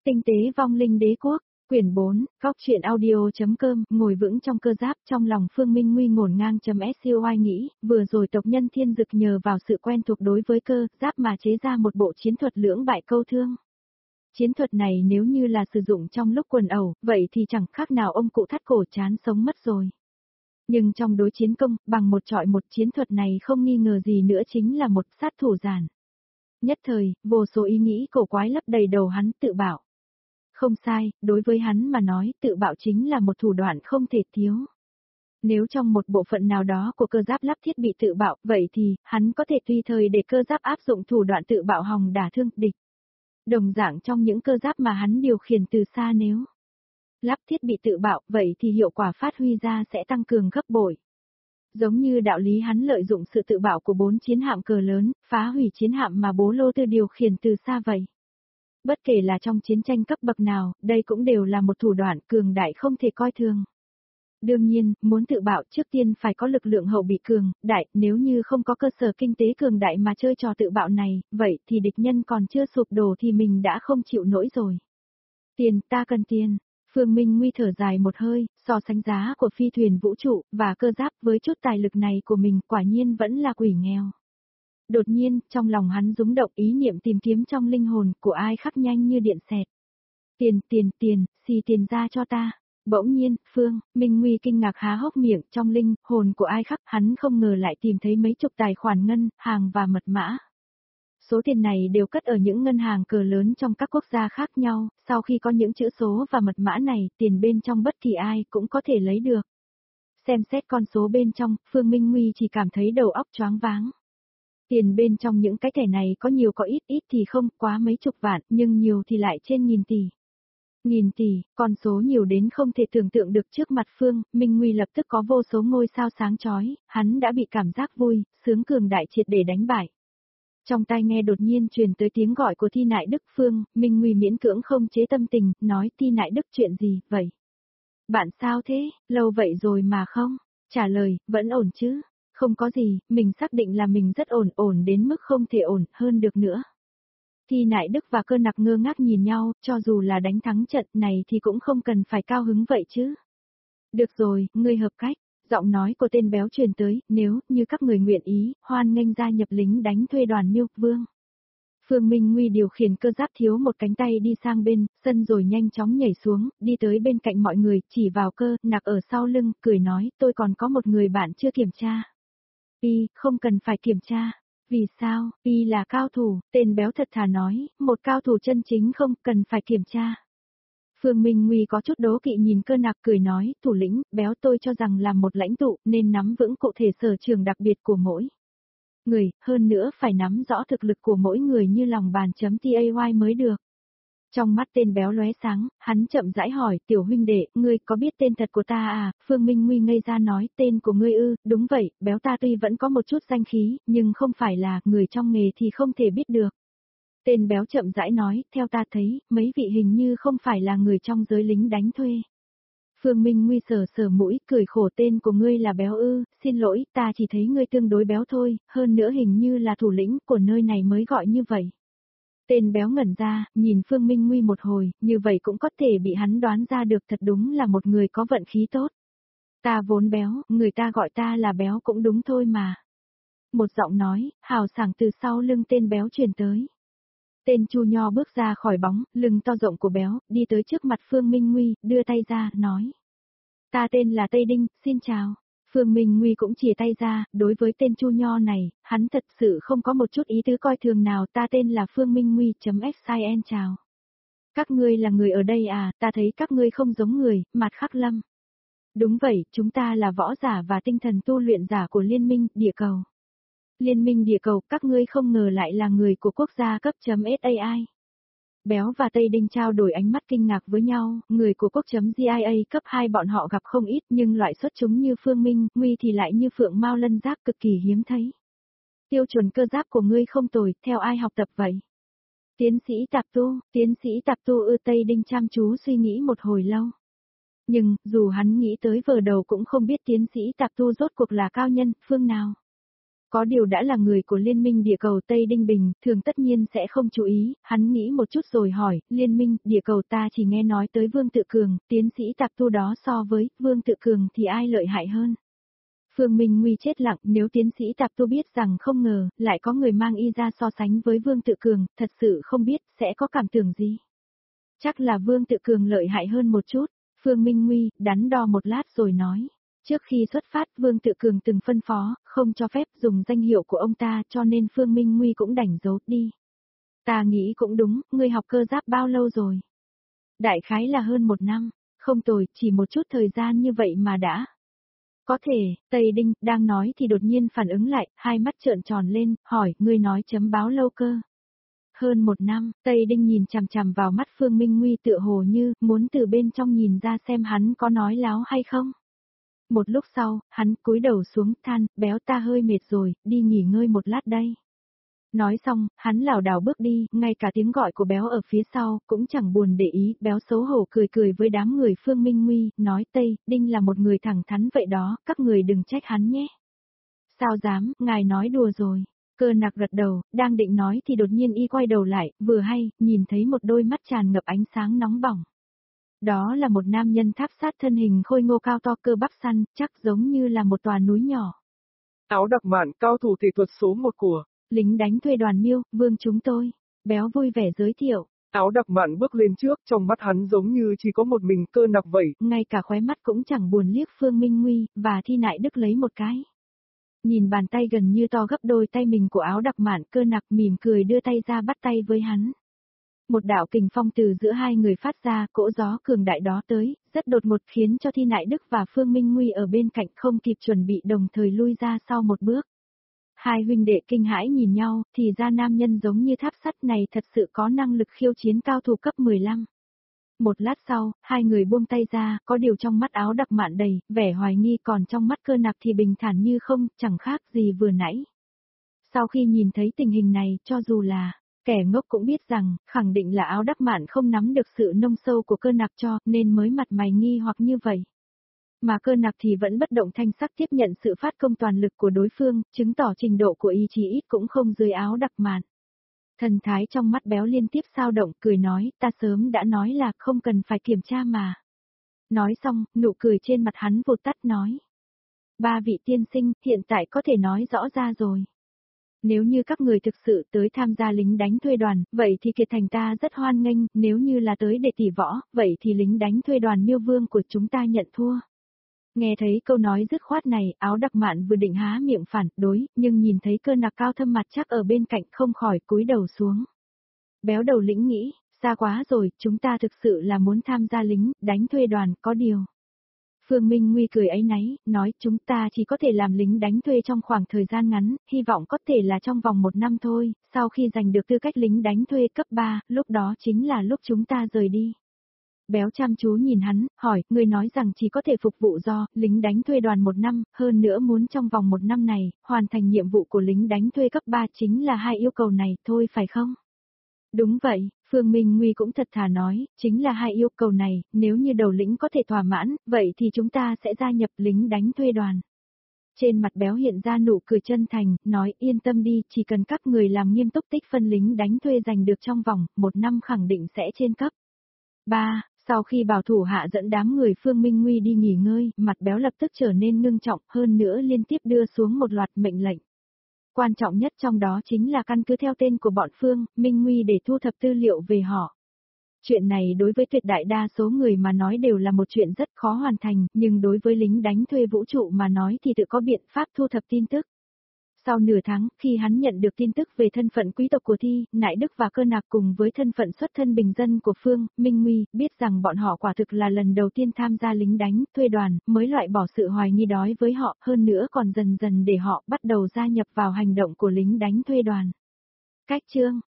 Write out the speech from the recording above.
Tinh tế vong linh đế quốc, quyển 4, góc truyện audio.com, ngồi vững trong cơ giáp trong lòng Phương Minh Nguy ngổn ngang.scoy nghĩ, vừa rồi tộc nhân thiên dực nhờ vào sự quen thuộc đối với cơ giáp mà chế ra một bộ chiến thuật lưỡng bại câu thương. Chiến thuật này nếu như là sử dụng trong lúc quần ẩu, vậy thì chẳng khác nào ông cụ thắt cổ chán sống mất rồi. Nhưng trong đối chiến công, bằng một trọi một chiến thuật này không nghi ngờ gì nữa chính là một sát thủ giản. Nhất thời, vô số ý nghĩ cổ quái lấp đầy đầu hắn tự bảo. Không sai, đối với hắn mà nói tự bạo chính là một thủ đoạn không thể thiếu. Nếu trong một bộ phận nào đó của cơ giáp lắp thiết bị tự bạo, vậy thì, hắn có thể tùy thời để cơ giáp áp dụng thủ đoạn tự bạo hòng đả thương địch. Đồng dạng trong những cơ giáp mà hắn điều khiển từ xa nếu lắp thiết bị tự bạo, vậy thì hiệu quả phát huy ra sẽ tăng cường gấp bội. Giống như đạo lý hắn lợi dụng sự tự bạo của 4 chiến hạm cờ lớn, phá hủy chiến hạm mà Bố Lô Tư điều khiển từ xa vậy. Bất kể là trong chiến tranh cấp bậc nào, đây cũng đều là một thủ đoạn cường đại không thể coi thường. Đương nhiên, muốn tự bạo trước tiên phải có lực lượng hậu bị cường, đại, nếu như không có cơ sở kinh tế cường đại mà chơi trò tự bạo này, vậy thì địch nhân còn chưa sụp đổ thì mình đã không chịu nổi rồi. Tiền, ta cần tiền. Phương Minh Nguy thở dài một hơi, so sánh giá của phi thuyền vũ trụ và cơ giáp với chút tài lực này của mình quả nhiên vẫn là quỷ nghèo. Đột nhiên, trong lòng hắn rúng động ý niệm tìm kiếm trong linh hồn của ai khắc nhanh như điện xẹt. Tiền, xì tiền ra cho ta. Bỗng nhiên, Phương Minh Nguy kinh ngạc há hốc miệng trong linh hồn của ai khắc, hắn không ngờ lại tìm thấy mấy chục tài khoản ngân hàng và mật mã. Số tiền này đều cất ở những ngân hàng cờ lớn trong các quốc gia khác nhau, sau khi có những chữ số và mật mã này, tiền bên trong bất kỳ ai cũng có thể lấy được. Xem xét con số bên trong, Phương Minh Nguy chỉ cảm thấy đầu óc choáng váng. Tiền bên trong những cái thẻ này có nhiều có ít thì không quá mấy chục vạn, nhưng nhiều thì lại trên nghìn tỷ. Nghìn tỷ, con số nhiều đến không thể tưởng tượng được trước mặt Phương Minh Nguy lập tức có vô số ngôi sao sáng chói, hắn đã bị cảm giác vui, sướng cường đại triệt để đánh bại. Trong tai nghe đột nhiên truyền tới tiếng gọi của Thi Nại Đức. Phương Minh Nguy miễn cưỡng không chế tâm tình, nói Thi Nại Đức chuyện gì vậy? Bạn sao thế, lâu vậy rồi mà không? Trả lời, vẫn ổn chứ? Không có gì, mình xác định là mình rất ổn đến mức không thể ổn hơn được nữa. Thi Nại Đức và Cơ Nặc ngơ ngác nhìn nhau, cho dù là đánh thắng trận này thì cũng không cần phải cao hứng vậy chứ. Được rồi, ngươi hợp cách. Giọng nói của tên béo truyền tới, nếu như các người nguyện ý, hoan nghênh gia nhập lính đánh thuê đoàn Miêu Vương. Phương Minh Nguy điều khiển cơ giáp thiếu một cánh tay đi sang bên sân rồi nhanh chóng nhảy xuống, đi tới bên cạnh mọi người, chỉ vào Cơ Nặc ở sau lưng, cười nói, tôi còn có một người bạn chưa kiểm tra. Không cần phải kiểm tra. Vì sao? Là cao thủ, tên béo thật thà nói, một cao thủ chân chính không cần phải kiểm tra. Phương Minh Nguy có chút đố kỵ nhìn Cơ Nặc cười nói, thủ lĩnh, béo tôi cho rằng là một lãnh tụ nên nắm vững cụ thể sở trường đặc biệt của mỗi người, hơn nữa phải nắm rõ thực lực của mỗi người như lòng bàn.tay mới được. Trong mắt tên béo lóe sáng, hắn chậm rãi hỏi, tiểu huynh đệ, ngươi có biết tên thật của ta à? Phương Minh Nguy ngây ra nói, tên của ngươi ư? Đúng vậy, béo ta tuy vẫn có một chút danh khí, nhưng không phải là người trong nghề thì không thể biết được. Tên béo chậm rãi nói, theo ta thấy, mấy vị hình như không phải là người trong giới lính đánh thuê. Phương Minh Nguy sờ mũi, cười khổ, tên của ngươi là béo ư? Xin lỗi, ta chỉ thấy ngươi tương đối béo thôi, hơn nữa hình như là thủ lĩnh của nơi này mới gọi như vậy. Tên béo ngẩn ra, nhìn Phương Minh Nguy một hồi, như vậy cũng có thể bị hắn đoán ra được, thật đúng là một người có vận khí tốt. Ta vốn béo, người ta gọi ta là béo cũng đúng thôi mà. Một giọng nói, hào sảng từ sau lưng tên béo truyền tới. Tên Chu Nho bước ra khỏi bóng, lưng to rộng của béo, đi tới trước mặt Phương Minh Nguy, đưa tay ra, nói. Ta tên là Tây Đinh, xin chào. Phương Minh Nguy cũng chìa tay ra, đối với tên Chu Nho này, hắn thật sự không có một chút ý tứ coi thường nào, ta tên là Phương Minh Nguy.xin chào. Các ngươi là người ở đây à, ta thấy các ngươi không giống người, mặt khắc lâm. Đúng vậy, chúng ta là võ giả và tinh thần tu luyện giả của Liên minh, địa cầu. Liên minh địa cầu, các ngươi không ngờ lại là người của quốc gia cấp.SAI. Béo và Tây Đinh trao đổi ánh mắt kinh ngạc với nhau, người của quốc.GIA cấp 2 bọn họ gặp không ít nhưng loại xuất chúng như Phương Minh Nguy thì lại như phượng mao lân giác cực kỳ hiếm thấy. Tiêu chuẩn cơ giáp của ngươi không tồi, theo ai học tập vậy? Tiến sĩ Tạp Tu ư? Tây Đinh chăm chú suy nghĩ một hồi lâu. Nhưng, dù hắn nghĩ tới vờ đầu cũng không biết tiến sĩ Tạp Tu rốt cuộc là cao nhân, phương nào. Có điều đã là người của Liên minh địa cầu Tây Đinh Bình, thường tất nhiên sẽ không chú ý, hắn nghĩ một chút rồi hỏi, Liên minh, địa cầu ta chỉ nghe nói tới Vương Tự Cường, tiến sĩ tạp tu đó so với Vương Tự Cường thì ai lợi hại hơn? Phương Minh Nguy chết lặng, nếu tiến sĩ tạp tu biết rằng không ngờ, lại có người mang y ra so sánh với Vương Tự Cường, thật sự không biết, sẽ có cảm tưởng gì. Chắc là Vương Tự Cường lợi hại hơn một chút, Phương Minh Nguy, đắn đo một lát rồi nói. Trước khi xuất phát, Vương Tự Cường từng phân phó, không cho phép dùng danh hiệu của ông ta cho nên Phương Minh Nguy cũng đành giấu đi. Ta nghĩ cũng đúng, ngươi học cơ giáp bao lâu rồi? Đại khái là hơn 1 năm, không tồi, chỉ một chút thời gian như vậy mà đã. Có thể, Tây Đinh, đang nói thì đột nhiên phản ứng lại, hai mắt trợn tròn lên, hỏi, ngươi nói chấm báo lâu cơ. Hơn 1 năm, Tây Đinh nhìn chằm chằm vào mắt Phương Minh Nguy tựa hồ như, muốn từ bên trong nhìn ra xem hắn có nói láo hay không. Một lúc sau, hắn cúi đầu xuống, than, béo ta hơi mệt rồi, đi nghỉ ngơi một lát đây. Nói xong, hắn lảo đảo bước đi, ngay cả tiếng gọi của béo ở phía sau, cũng chẳng buồn để ý, béo xấu hổ cười cười với đám người Phương Minh Nguy, nói Tây, Đinh là một người thẳng thắn vậy đó, các người đừng trách hắn nhé. Sao dám, ngài nói đùa rồi. Cơ nặc gật đầu, đang định nói thì đột nhiên y quay đầu lại, vừa hay, nhìn thấy một đôi mắt tràn ngập ánh sáng nóng bỏng. Đó là một nam nhân tháp sát thân hình khôi ngô cao to cơ bắp săn, chắc giống như là một tòa núi nhỏ. Áo đặc mạn cao thủ thể thuật số 1 của lính đánh thuê Đoàn Miêu, Vương chúng tôi. Béo vui vẻ giới thiệu. Áo đặc mạn bước lên trước, trong mắt hắn giống như chỉ có một mình Cơ nặc vậy. Ngay cả khóe mắt cũng chẳng buồn liếc Phương Minh Nguy, và Thi Nại Đức lấy một cái. Nhìn bàn tay gần như to gấp đôi tay mình của áo đặc mạn, Cơ nặc mỉm cười đưa tay ra bắt tay với hắn. Một đạo kình phong từ giữa hai người phát ra, cỗ gió cường đại đó tới, rất đột ngột khiến cho Thi Nại Đức và Phương Minh Nguy ở bên cạnh không kịp chuẩn bị đồng thời lui ra sau một bước. Hai huynh đệ kinh hãi nhìn nhau, thì ra nam nhân giống như tháp sắt này thật sự có năng lực khiêu chiến cao thủ cấp 15. Một lát sau, hai người buông tay ra, có điều trong mắt áo đặc mạn đầy, vẻ hoài nghi còn trong mắt Cơ nặc thì bình thản như không, chẳng khác gì vừa nãy. Sau khi nhìn thấy tình hình này, cho dù là kẻ ngốc cũng biết rằng, khẳng định là áo đắc mạn không nắm được sự nông sâu của Cơ nặc cho, nên mới mặt mày nghi hoặc như vậy. Mà Cơ nặc thì vẫn bất động thanh sắc tiếp nhận sự phát công toàn lực của đối phương, chứng tỏ trình độ của ý chí ít cũng không dưới áo đặc mạn. Thần thái trong mắt béo liên tiếp sao động, cười nói, ta sớm đã nói là không cần phải kiểm tra mà. Nói xong, nụ cười trên mặt hắn vụt tắt nói. Ba vị tiên sinh, hiện tại có thể nói rõ ra rồi. Nếu như các người thực sự tới tham gia lính đánh thuê đoàn, vậy thì Kiệt Thành ta rất hoan nghênh, nếu như là tới để tỉ võ, vậy thì lính đánh thuê đoàn Miêu Vương của chúng ta nhận thua. Nghe thấy câu nói dứt khoát này, áo đặc mạn vừa định há miệng phản đối, nhưng nhìn thấy Cơ nặc cao thâm mặt chắc ở bên cạnh không khỏi cúi đầu xuống. Béo đầu lĩnh nghĩ, xa quá rồi, chúng ta thực sự là muốn tham gia lính đánh thuê đoàn, có điều. Phương Minh Nguy cười áy náy, nói chúng ta chỉ có thể làm lính đánh thuê trong khoảng thời gian ngắn, hy vọng có thể là trong vòng 1 năm thôi, sau khi giành được tư cách lính đánh thuê cấp 3, lúc đó chính là lúc chúng ta rời đi. Béo chăm chú nhìn hắn, hỏi, người nói rằng chỉ có thể phục vụ do lính đánh thuê đoàn 1 năm, hơn nữa muốn trong vòng 1 năm này, hoàn thành nhiệm vụ của lính đánh thuê cấp 3 chính là hai yêu cầu này thôi phải không? Đúng vậy, Phương Minh Nguy cũng thật thà nói, chính là hai yêu cầu này, nếu như đầu lĩnh có thể thỏa mãn, vậy thì chúng ta sẽ gia nhập lính đánh thuê đoàn. Trên mặt béo hiện ra nụ cười chân thành, nói yên tâm đi, chỉ cần các người làm nghiêm túc tích phân lính đánh thuê giành được trong vòng 1 năm khẳng định sẽ trên cấp 3. Sau khi bảo thủ hạ dẫn đám người Phương Minh Nguy đi nghỉ ngơi, mặt béo lập tức trở nên ngưng trọng, hơn nữa liên tiếp đưa xuống một loạt mệnh lệnh. Quan trọng nhất trong đó chính là căn cứ theo tên của bọn Phương, Minh Nguy để thu thập tư liệu về họ. Chuyện này đối với tuyệt đại đa số người mà nói đều là một chuyện rất khó hoàn thành, nhưng đối với lính đánh thuê vũ trụ mà nói thì tự có biện pháp thu thập tin tức. Sau nửa tháng, khi hắn nhận được tin tức về thân phận quý tộc của Thi, Nại Đức và Cơ nặc cùng với thân phận xuất thân bình dân của Phương, Minh Nguy, biết rằng bọn họ quả thực là lần đầu tiên tham gia lính đánh, thuê đoàn, mới loại bỏ sự hoài nghi đói với họ, hơn nữa còn dần dần để họ bắt đầu gia nhập vào hành động của lính đánh thuê đoàn. Cách chương